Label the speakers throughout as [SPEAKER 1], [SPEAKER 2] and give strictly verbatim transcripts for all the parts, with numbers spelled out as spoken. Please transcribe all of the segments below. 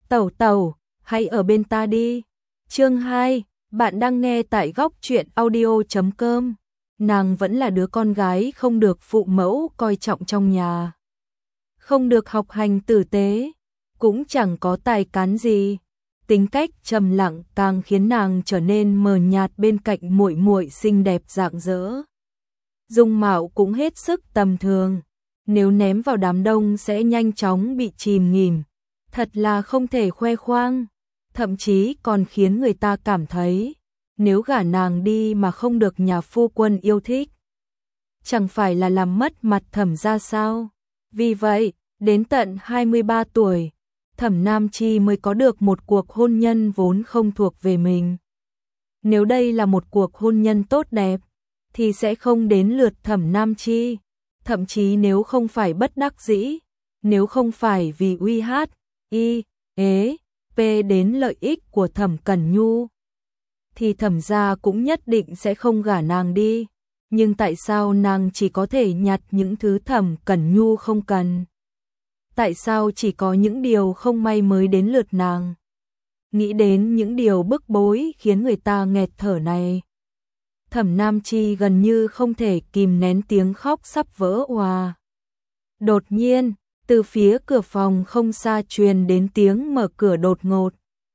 [SPEAKER 1] Tẩu tẩu, hãy ở bên ta đi. Chương hai, bạn đang nghe tại góc truyện audio chấm com. Nàng vẫn là đứa con gái không được phụ mẫu coi trọng trong nhà. Không được học hành tử tế, cũng chẳng có tài cán gì. Tính cách trầm lặng càng khiến nàng trở nên mờ nhạt bên cạnh muội muội xinh đẹp rạng rỡ. Dung mạo cũng hết sức tầm thường, nếu ném vào đám đông sẽ nhanh chóng bị chìm nghỉm. Thật là không thể khoe khoang, thậm chí còn khiến người ta cảm thấy nếu gả nàng đi mà không được nhà phu quân yêu thích, chẳng phải là làm mất mặt Thẩm gia sao? Vì vậy, đến tận hai mươi ba tuổi, Thẩm Nam Chi mới có được một cuộc hôn nhân vốn không thuộc về mình. Nếu đây là một cuộc hôn nhân tốt đẹp, thì sẽ không đến lượt Thẩm Nam Chi, thậm chí nếu không phải bất đắc dĩ, nếu không phải vì uy hát, y, ế, p đến lợi ích của Thẩm Cẩn Nhu, thì Thẩm gia cũng nhất định sẽ không gả nàng đi. Nhưng tại sao nàng chỉ có thể nhặt những thứ Thẩm Cẩn Nhu không cần? Tại sao chỉ có những điều không may mới đến lượt nàng? Nghĩ đến những điều bức bối khiến người ta nghẹt thở này, Thẩm Nam Chi gần như không thể kìm nén tiếng khóc sắp vỡ òa. Đột nhiên, từ phía cửa phòng không xa truyền đến tiếng mở cửa đột ngột,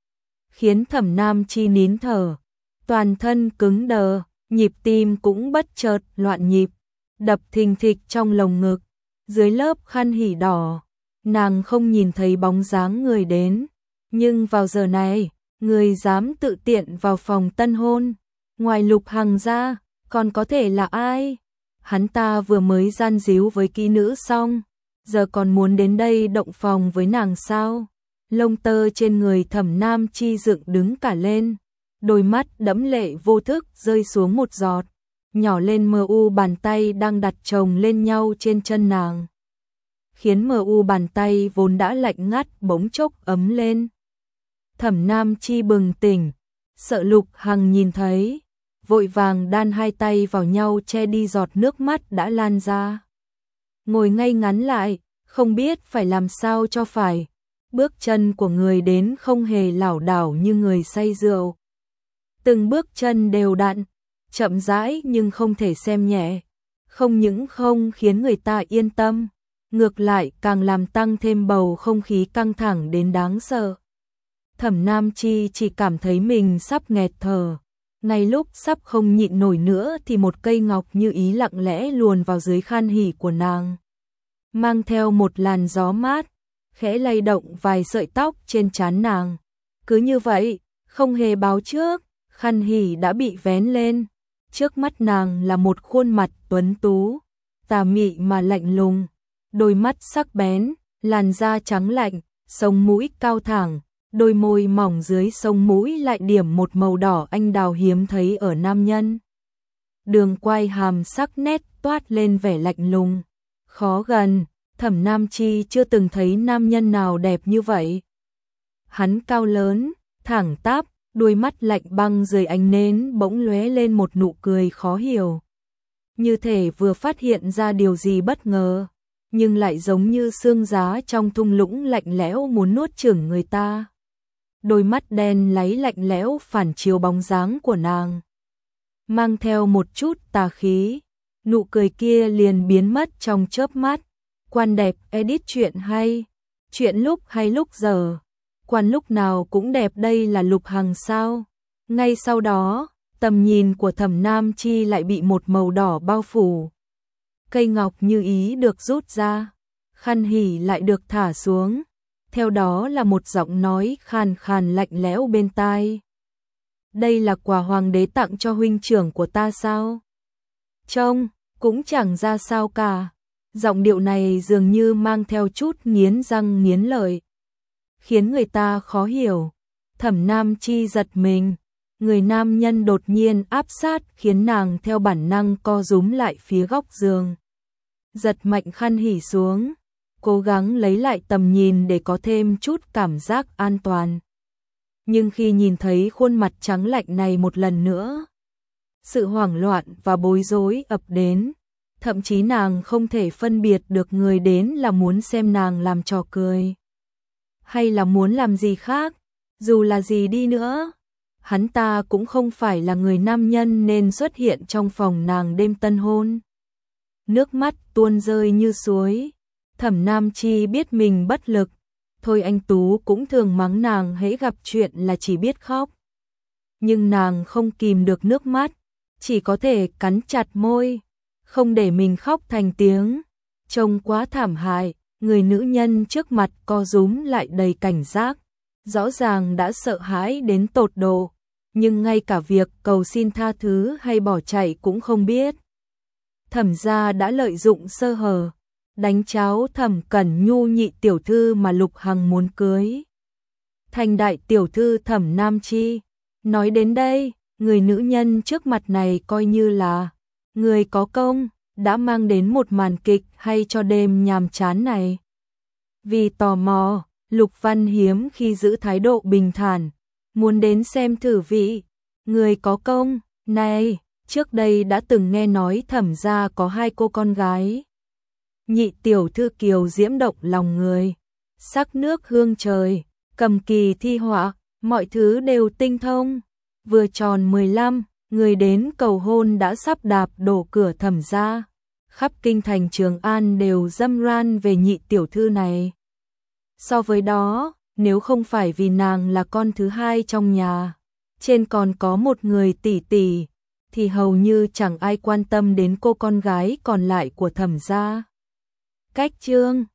[SPEAKER 1] khiến Thẩm Nam Chi nín thở, toàn thân cứng đờ, nhịp tim cũng bất chợt loạn nhịp, đập thình thịch trong lồng ngực. Dưới lớp khăn hỉ đỏ, nàng không nhìn thấy bóng dáng người đến, nhưng vào giờ này, người dám tự tiện vào phòng tân hôn, ngoài Lục Hằng ra, còn có thể là ai? Hắn ta vừa mới gian díu với kỹ nữ xong, giờ còn muốn đến đây động phòng với nàng sao? Lông tơ trên người Thẩm Nam Chi dựng đứng cả lên, đôi mắt đẫm lệ vô thức rơi xuống một giọt, nhỏ lên mờ u bàn tay đang đặt chồng lên nhau trên chân nàng, khiến mờ u bàn tay vốn đã lạnh ngắt bỗng chốc ấm lên. Thẩm Nam Chi bừng tỉnh, sợ Lục Hằng nhìn thấy, vội vàng đan hai tay vào nhau che đi giọt nước mắt đã lan ra. Ngồi ngay ngắn lại, không biết phải làm sao cho phải. Bước chân của người đến không hề lảo đảo như người say rượu. Từng bước chân đều đặn, chậm rãi nhưng không thể xem nhẹ. Không những không khiến người ta yên tâm, ngược lại càng làm tăng thêm bầu không khí căng thẳng đến đáng sợ. Thẩm Nam Chi chỉ cảm thấy mình sắp nghẹt thở. Ngay lúc sắp không nhịn nổi nữa thì một cây ngọc như ý lặng lẽ luồn vào dưới khăn hỉ của nàng, mang theo một làn gió mát, khẽ lay động vài sợi tóc trên trán nàng. Cứ như vậy, không hề báo trước, khăn hỉ đã bị vén lên. Trước mắt nàng là một khuôn mặt tuấn tú, tà mị mà lạnh lùng, đôi mắt sắc bén, làn da trắng lạnh, sống mũi cao thẳng, đôi môi mỏng dưới sống mũi lại điểm một màu đỏ anh đào hiếm thấy ở nam nhân. Đường quai hàm sắc nét toát lên vẻ lạnh lùng, khó gần. Thẩm Nam Chi chưa từng thấy nam nhân nào đẹp như vậy. Hắn cao lớn, thẳng tắp, đôi mắt lạnh băng dưới ánh nến bỗng lóe lên một nụ cười khó hiểu, như thể vừa phát hiện ra điều gì bất ngờ, nhưng lại giống như sương giá trong thung lũng lạnh lẽo muốn nuốt chửng người ta. Đôi mắt đen láy lạnh lẽo phản chiếu bóng dáng của nàng, mang theo một chút tà khí. Nụ cười kia liền biến mất trong chớp mắt. Quan đẹp edit chuyện hay, chuyện lúc hay lúc giờ, quan lúc nào cũng đẹp, đây là Lục Hằng sao? Ngay sau đó, tầm nhìn của Thẩm Nam Chi lại bị một màu đỏ bao phủ. Cây ngọc như ý được rút ra, khăn hỉ lại được thả xuống, theo đó là một giọng nói khàn khàn lạnh lẽo bên tai. Đây là quà hoàng đế tặng cho huynh trưởng của ta sao? Trông cũng chẳng ra sao cả. Giọng điệu này dường như mang theo chút nghiến răng nghiến lợi, khiến người ta khó hiểu. Thẩm Nam Chi giật mình, người nam nhân đột nhiên áp sát khiến nàng theo bản năng co rúm lại phía góc giường. Giật mạnh khăn hỉ xuống, cố gắng lấy lại tầm nhìn để có thêm chút cảm giác an toàn. Nhưng khi nhìn thấy khuôn mặt trắng lạnh này một lần nữa, sự hoảng loạn và bối rối ập đến. Thậm chí nàng không thể phân biệt được người đến là muốn xem nàng làm trò cười, hay là muốn làm gì khác, dù là gì đi nữa. Hắn ta cũng không phải là người nam nhân nên xuất hiện trong phòng nàng đêm tân hôn. Nước mắt tuôn rơi như suối. Thẩm Nam Chi biết mình bất lực. Thôi anh Tú cũng thường mắng nàng hễ gặp chuyện là chỉ biết khóc. Nhưng nàng không kìm được nước mắt, chỉ có thể cắn chặt môi, không để mình khóc thành tiếng. Trông quá thảm hại, người nữ nhân trước mặt co rúm lại đầy cảnh giác. Rõ ràng đã sợ hãi đến tột độ, nhưng ngay cả việc cầu xin tha thứ hay bỏ chạy cũng không biết. Thẩm gia đã lợi dụng sơ hở, đánh cháo Thẩm Cẩn Nhu nhị tiểu thư mà Lục Hằng muốn cưới thành đại tiểu thư Thẩm Nam Chi. Nói đến đây, người nữ nhân trước mặt này coi như là người có công, đã mang đến một màn kịch hay cho đêm nhàm chán này. Vì tò mò, Lục Văn hiếm khi giữ thái độ bình thản, muốn đến xem thử vị người có công này. Trước đây đã từng nghe nói Thẩm gia có hai cô con gái. Nhị tiểu thư kiều diễm động lòng người, sắc nước hương trời, cầm kỳ thi họa, mọi thứ đều tinh thông. Vừa tròn mười lăm, người đến cầu hôn đã sắp đạp đổ cửa Thẩm gia. Khắp kinh thành Trường An đều râm ran về nhị tiểu thư này. So với đó, nếu không phải vì nàng là con thứ hai trong nhà, trên còn có một người tỷ tỷ, thì hầu như chẳng ai quan tâm đến cô con gái còn lại của Thẩm gia. Cách chương